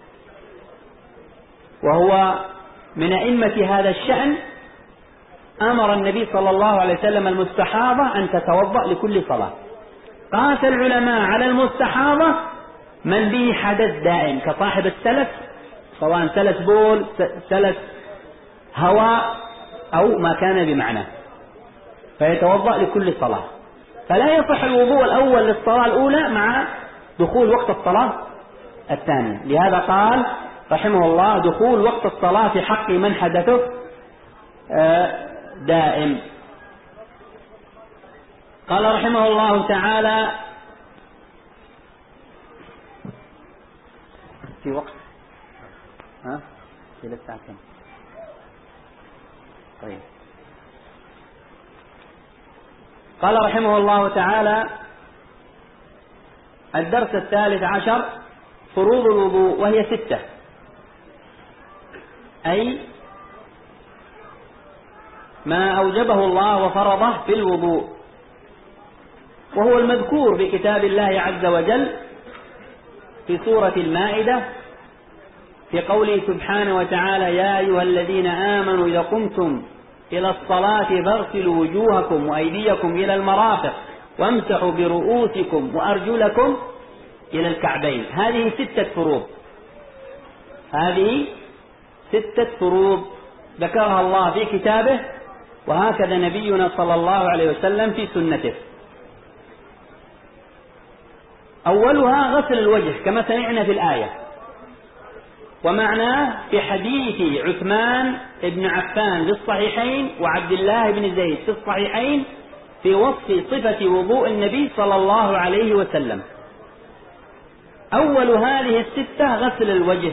وهو من أئمة هذا الشأن، أمر النبي صلى الله عليه وسلم المستحاضة أن تتوضأ لكل صلاة. قاس العلماء على المستحاضة من به حدث دائم كصاحب السلس، سواء سلس بول، سلس هواء، أو ما كان بمعنى، فيتوضأ لكل صلاة. فلا يصح الوضوء الأول للصلاة الأولى مع دخول وقت الصلاة الثانية. لهذا قال رحمه الله: دخول وقت الصلاة في حق من حدثه دائم. قال رحمه الله تعالى: في وقت في الساعة كم؟ طيب. قال رحمه الله تعالى: الدرس 13 فروض الوضوء، وهي 6، أي ما أوجبه الله وفرضه في الوضوء، وهو المذكور في كتاب الله عز وجل في سورة المائدة في قوله سبحانه وتعالى: يا أيها الذين آمنوا إذا قمتم إلى الصلاة فاغسلوا وجوهكم وأيديكم إلى المرافق وامسحوا برؤوسكم وأرجلكم إلى الكعبين. هذه 6 فروض، هذه 6 فروض ذكرها الله في كتابه، وهكذا نبينا صلى الله عليه وسلم في سنته. أولها غسل الوجه كما سمعنا في الآية، ومعناه في حديث عثمان بن عفان في الصحيحين وعبد الله بن زيد في الصحيحين في وصف صفة وضوء النبي صلى الله عليه وسلم. أول هذه 6 غسل الوجه،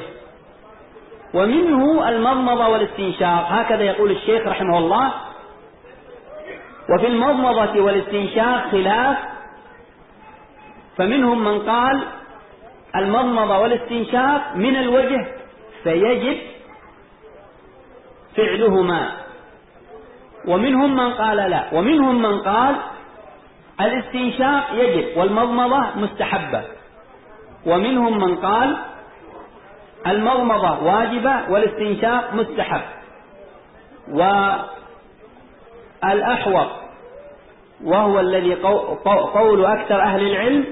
ومنه المضمضة والاستنشاق، هكذا يقول الشيخ رحمه الله. وفي المضمضة والاستنشاق خلاف، فمنهم من قال المضمضة والاستنشاق من الوجه فيجب فعلهما، ومنهم من قال لا، ومنهم من قال الاستنشاق يجب والمضمضة مستحبة، ومنهم من قال المضمضة واجبة والاستنشاق مستحب. والأحوط وهو الذي قول أكثر أهل العلم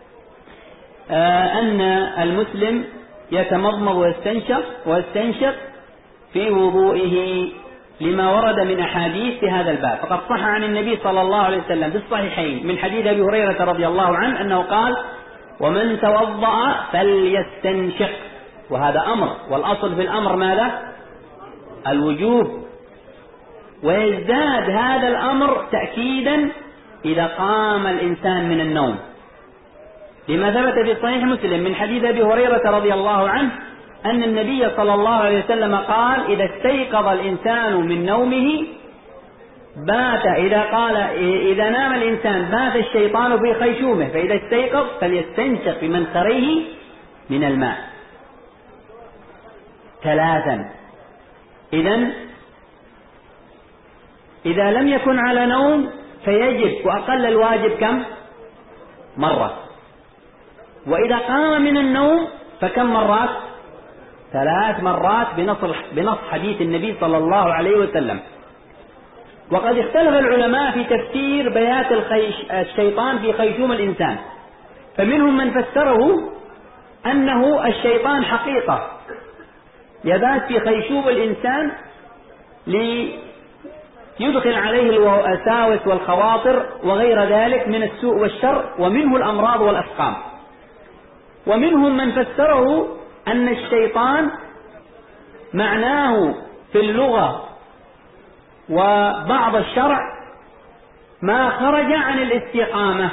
أن المسلم يتمضمض ويستنشق في وضوئه، لما ورد من أحاديث في هذا الباب. فقد صح عن النبي صلى الله عليه وسلم في الصحيحين من حديث أبي هريرة رضي الله عنه أنه قال: ومن توضأ فليستنشق. وهذا أمر، والأصل في الأمر ماذا؟ الوجوب، ويزداد هذا الأمر تأكيدا إذا قام الإنسان من النوم، لما ثبت في صحيح مسلم من حديث أبي هريرة رضي الله عنه أن النبي صلى الله عليه وسلم قال: إذا استيقظ الإنسان من نومه بات، إذا نام الإنسان بات الشيطان في خيشومه، فإذا استيقظ فليستنشق بمنخريه من الماء 3. إذا لم يكن على نوم فيجب، وأقل الواجب كم؟ مرة. وإذا قام من النوم فكم مرات؟ 3 مرات بنص حديث النبي صلى الله عليه وسلم. وقد اختلف العلماء في تفسير بيات الشيطان في خيشوم الإنسان، فمنهم من فسره أنه الشيطان حقيقة يبات في خيشوم الإنسان ليدخل عليه الوساوس والخواطر وغير ذلك من السوء والشر، ومنه الأمراض والأسقام. ومنهم من فسره أن الشيطان معناه في اللغة وبعض الشرع ما خرج عن الاستقامة،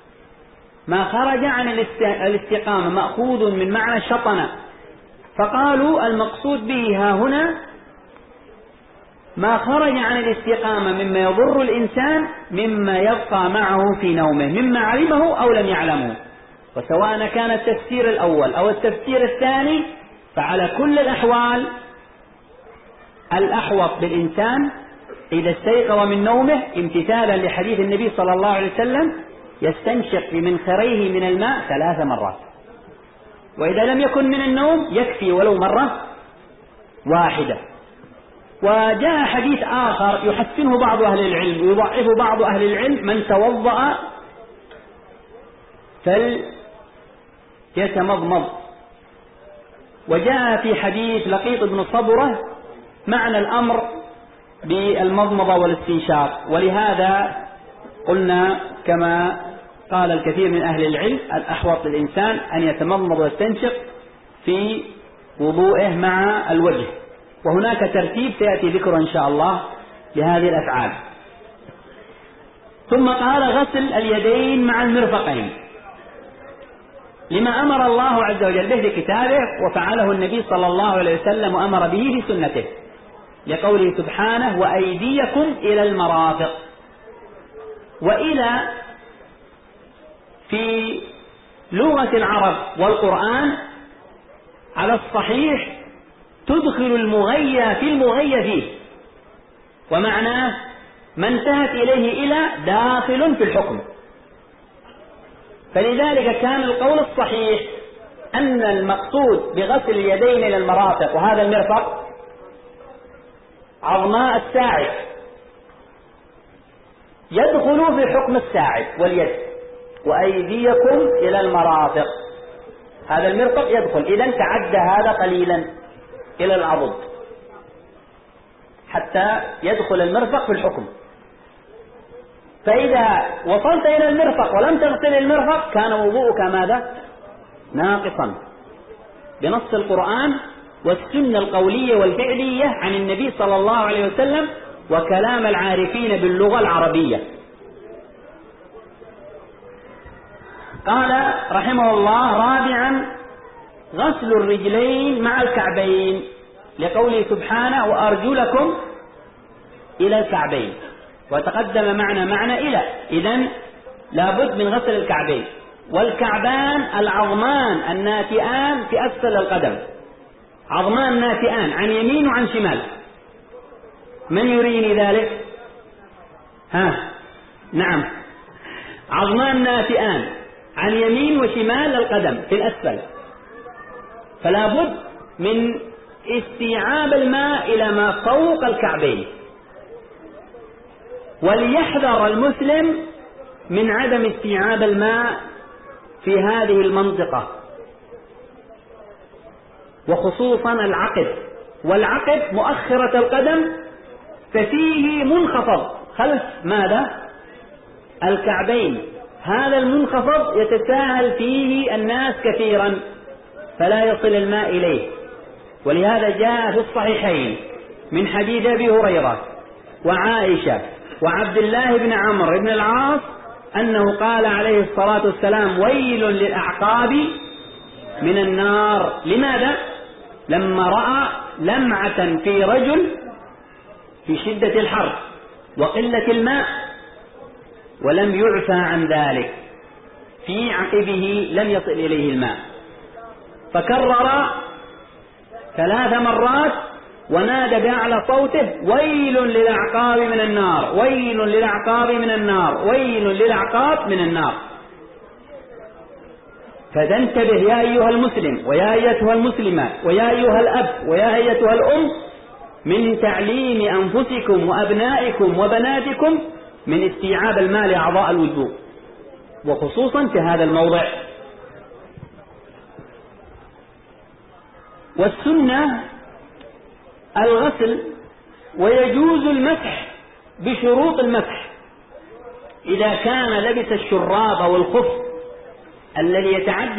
مأخوذ من معنى شطنة، فقالوا المقصود به ها هنا ما خرج عن الاستقامة مما يضر الإنسان، مما يبقى معه في نومه، مما علمه أو لم يعلمه. وسواء كان التفسير الأول أو التفسير الثاني، فعلى كل الأحوال الأحوط بالإنسان إذا استيقظ من نومه امتثالا لحديث النبي صلى الله عليه وسلم يستنشق بمنخريه من الماء 3 مرات، وإذا لم يكن من النوم يكفي ولو مرة واحدة. وجاء حديث آخر يحسنه بعض أهل العلم ويضعفه بعض أهل العلم: من توضأ فليتمضمض. وجاء في حديث لقيط بن صبرة معنى الأمر بالمضمضة والاستنشاق، ولهذا قلنا كما قال الكثير من أهل العلم الأحوط للإنسان أن يتمضمض ويستنشق في وضوءه مع الوجه. وهناك ترتيب سيأتي ذكره إن شاء الله لهذه الأفعال. ثم قال: غسل اليدين مع المرفقين، لما أمر الله عز وجل به في كتابه وفعله النبي صلى الله عليه وسلم وأمر به في سنته، لقوله سبحانه: وأيديكم إلى المرافق. وإلى في لغة العرب والقرآن على الصحيح تدخل المغيى في المغيى فيه، ومعناه ما انتهت إليه إلى داخل في الحكم. فلذلك كان القول الصحيح أن المقصود بغسل اليدين إلى المرافق، وهذا المرفق عظماء الساعد، يدخل في حكم الساعد واليد. وأيديكم إلى المرافق، هذا المرفق يدخل، إذن تعدى هذا قليلا إلى العضد حتى يدخل المرفق في الحكم. فإذا وصلت إلى المرفق ولم تغسل المرفق كان وضوءك ماذا؟ ناقصا، بنص القرآن والسنة القولية والفعلية عن النبي صلى الله عليه وسلم وكلام العارفين باللغة العربية. قال رحمه الله: رابعا غسل الرجلين مع الكعبين، لقوله سبحانه: وأرجلكم إلى الكعبين. وتقدم معنى إلى، إذن لابد من غسل الكعبين. والكعبان العظمان الناتئان في أسفل القدم، عظمان ناتئان عن يمين وعن شمال. من يريني ذلك؟ نعم، عظمان ناتئان عن يمين وشمال القدم في الأسفل، فلا بد من استيعاب الماء إلى ما فوق الكعبين. وليحذر المسلم من عدم استيعاب الماء في هذه المنطقة، وخصوصا العقب. والعقب مؤخرة القدم، ففيه منخفض خلف ماذا؟ الكعبين. هذا المنخفض يتساهل فيه الناس كثيرا فلا يصل الماء إليه. ولهذا جاء في الصحيحين من حديث أبي هريرة وعائشة وعبد الله بن عمرو بن العاص أنه قال عليه الصلاة والسلام: ويل للأعقاب من النار. لماذا؟ لما رأى لمعة في رجل في شدة الحر وقلة الماء ولم يعفى عن ذلك، في عقبه لم يصل إليه الماء، فكرر 3 مرات ونادى بأعلى صوته: ويل للأعقاب من النار، ويل للأعقاب من النار، ويل للأعقاب من النار. فانتبه يا أيها المسلم ويا أيتها المسلمات ويا أيها الأب ويا أيتها الأم من تعليم أنفسكم وأبنائكم وبناتكم من استيعاب الماء لأعضاء الوضوء، وخصوصا في هذا الموضع. والسنة الغسل، ويجوز المسح بشروط المسح. إذا كان لبس الشراب أو الخف الذي يتعدى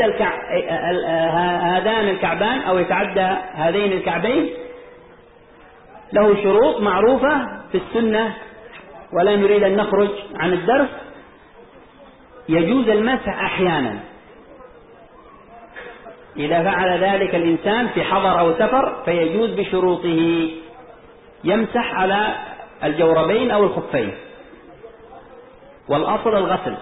هذان الكعبان أو يتعدى هذين الكعبين له شروط معروفة في السنة، ولا نريد أن نخرج عن الدرس، يجوز المسح أحيانا إذا فعل ذلك الإنسان في حضر أو سفر، فيجوز بشروطه، يمسح على الجوربين أو الخفين، والأصل الغسل.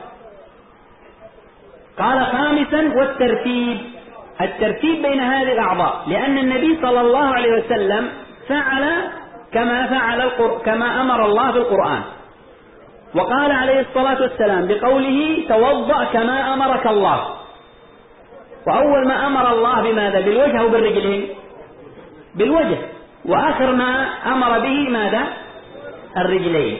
قال خامسا والترتيب، الترتيب بين هذه الأعضاء، لأن النبي صلى الله عليه وسلم فعل كما أمر الله في القرآن، وقال عليه الصلاة والسلام بقوله توضأ كما أمرك الله. وأول ما أمر الله بماذا؟ بالوجه أو بالرجلين؟ بالوجه. وآخر ما أمر به ماذا؟ الرجلين.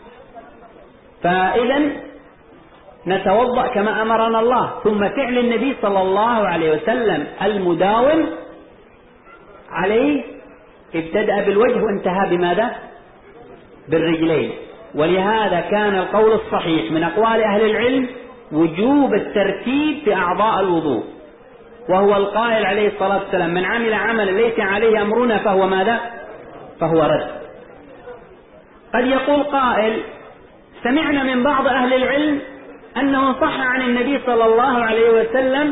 فإذا نتوضأ كما أمرنا الله، ثم فعل النبي صلى الله عليه وسلم المداوم عليه ابتدأ بالوجه وانتهى بماذا؟ بالرجلين. ولهذا كان القول الصحيح من أقوال أهل العلم وجوب الترتيب في أعضاء الوضوء، وهو القائل عليه الصلاة والسلام من عمل عملا ليس عليه أمرنا فهو ماذا؟ فهو رد. قد يقول قائل سمعنا من بعض أهل العلم أنه صح عن النبي صلى الله عليه وسلم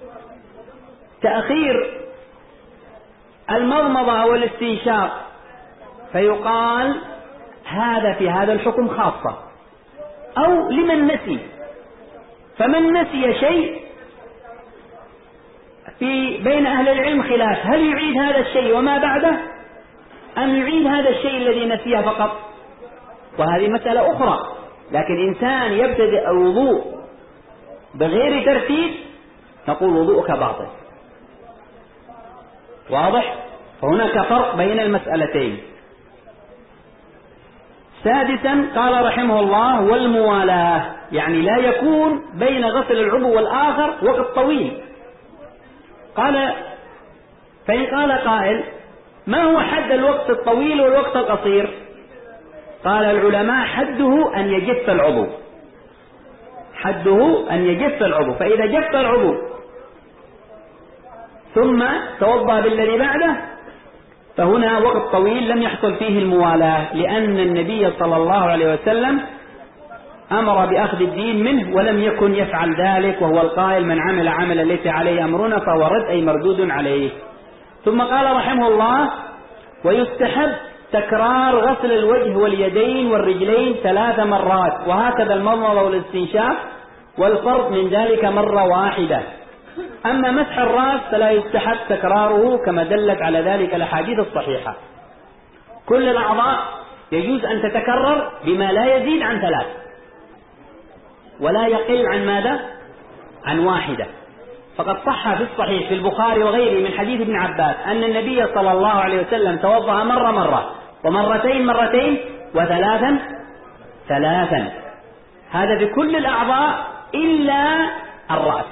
تأخير المضمضة أو الاستنشاق، فيقال هذا في هذا الحكم خاصة، أو لمن نسي، فمن نسي شيء بين أهل العلم خلاف، هل يعيد هذا الشيء وما بعده أم يعيد هذا الشيء الذي نسيه فقط؟ وهذه مسألة أخرى. لكن إنسان يبتدئ الوضوء بغير ترتيب نقول وضوءك باطل. واضح؟ فهناك فرق بين المسألتين. سادسا قال رحمه الله والموالاة، يعني لا يكون بين غسل العضو والآخر وقت طويل. قال فإن قال قائل ما هو حد الوقت الطويل والوقت القصير؟ قال العلماء حده أن يجف العضو، حده أن يجف العضو، فإذا جف العضو ثم توضأ بالذي بعده فهنا وقت طويل لم يحصل فيه الموالاة، لأن النبي صلى الله عليه وسلم أمر بأخذ الدين منه ولم يكن يفعل ذلك، وهو القائل من عمل عملا ليس عليه أمرنا فهو رد، أي مردود عليه. ثم قال رحمه الله ويستحب تكرار غسل الوجه واليدين والرجلين 3 مرات، وهكذا المضمضة والاستنشاق، والفرض من ذلك مرة واحدة. أما مسح الرأس فلا يستحب تكراره كما دلت على ذلك الأحاديث الصحيحة. كل الأعضاء يجوز أن تتكرر بما لا يزيد عن 3 ولا يقل عن ماذا؟ عن 1. فقد صح في الصحيح في البخاري وغيره من حديث ابن عباس أن النبي صلى الله عليه وسلم توضأ مرة ومرتين وثلاثا. هذا بكل الأعضاء إلا الرأس،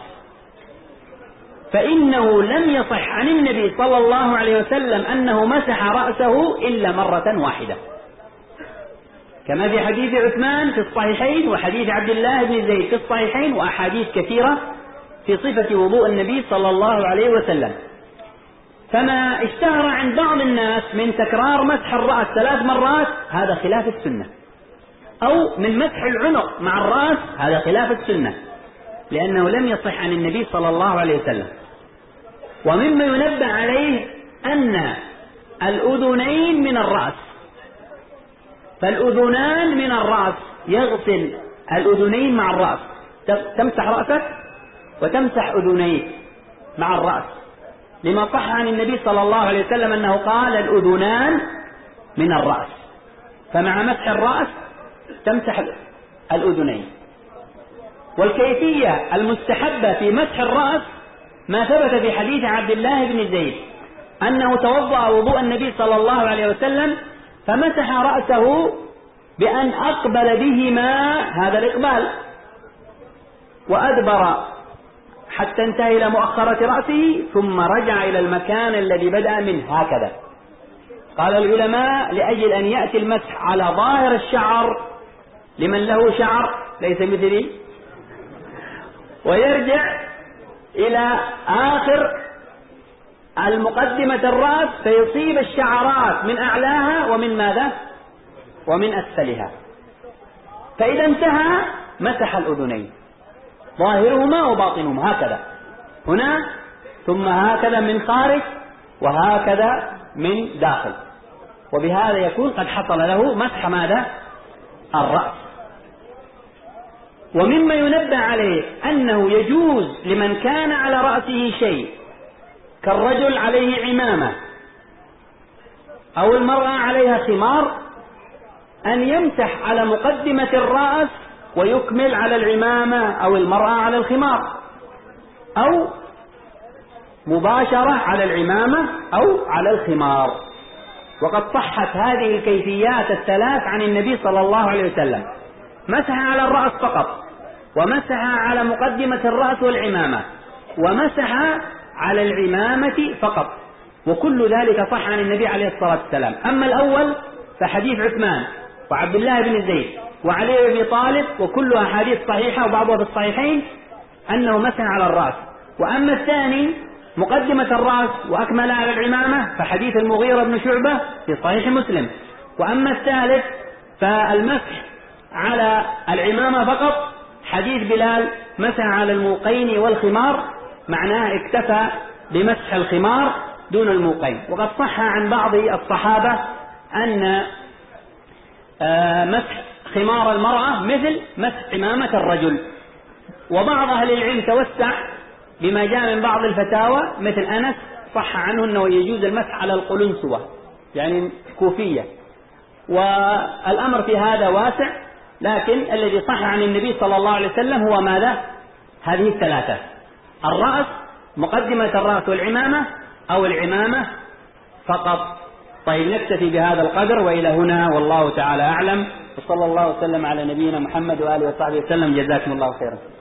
فإنه لم يصح عن النبي صلى الله عليه وسلم أنه مسح رأسه إلا مرة واحدة، كما في حديث عثمان في الصحيحين، وحديث عبد الله بن زيد في الصحيحين، وأحاديث كثيرة في صفة وضوء النبي صلى الله عليه وسلم. فما اشتهر عند بعض الناس من تكرار مسح الرأس 3 مرات هذا خلاف السنة، أو من مسح العنق مع الرأس هذا خلاف السنة، لأنه لم يصح عن النبي صلى الله عليه وسلم. ومما ينبه عليه أن الأذنين من الرأس، فالأذنان من الرأس يغسل الأذنين مع الرأس، تمسح رأسك وتمسح أذنيك مع الرأس، لما صح عن النبي صلى الله عليه وسلم أنه قال الأذنان من الرأس، فمع مسح الرأس تمسح الأذنين. والكيفية المستحبة في مسح الرأس ما ثبت في حديث عبد الله بن زيد أنه توضأ وضوء النبي صلى الله عليه وسلم فمسح رأسه بأن أقبل بهما هذا الإقبال، وأدبر حتى انتهى إلى مؤخرة رأسه ثم رجع إلى المكان الذي بدأ منه هكذا. قال العلماء لأجل أن يأتي المسح على ظاهر الشعر لمن له شعر ليس مثلي، ويرجع إلى آخر المقدمة الرأس فيصيب الشعرات من أعلاها ومن ماذا؟ ومن أسفلها. فإذا انتهى مسح الأذنين ظاهرهما وباطنهما هكذا، هنا ثم هكذا من خارج وهكذا من داخل، وبهذا يكون قد حصل له مسح ماذا؟ الرأس. ومما ينبه عليه أنه يجوز لمن كان على رأسه شيء كالرجل عليه عمامة أو المرأة عليها خمار أن يمسح على مقدمة الرأس ويكمل على العمامة أو المرأة على الخمار، أو مباشرة على العمامة أو على الخمار. وقد صحت هذه الكيفيات الثلاث عن النبي صلى الله عليه وسلم: مسح على الرأس فقط، ومسح على مقدمة الرأس والعمامة، ومسح على العمامة فقط، وكل ذلك صح عن النبي عليه الصلاة والسلام. أما الأول فحديث عثمان وعبد الله بن زيد وعلي بن أبي طالب وكلها أحاديث صحيحة وبعضها في الصحيحين أنه مسح على الرأس. وأما الثاني مقدمة الرأس وأكمل على العمامة فحديث المغيرة بن شعبة في صحيح مسلم. وأما الثالث فالمسح على العمامة فقط حديث بلال مسح على الموقين والخمار، معناه اكتفى بمسح الخمار دون الموقين. وقد صح عن بعض الصحابة أن مسح خمار المرأة مثل مسح عمامة الرجل. وبعض أهل العلم توسع بما جاء من بعض الفتاوى، مثل أنس صح عنه أنه يجوز المسح على القلنسوة يعني كوفية، والأمر في هذا واسع. لكن الذي صح عن النبي صلى الله عليه وسلم هو ماذا؟ هذه الثلاثة: الرأس، مقدمة الرأس والعمامة، أو العمامة فقط. طيب نكتفي بهذا القدر وإلى هنا، والله تعالى أعلم، وصلى الله وسلم على نبينا محمد وآله وصحبه وسلم. جزاكم الله خيرا.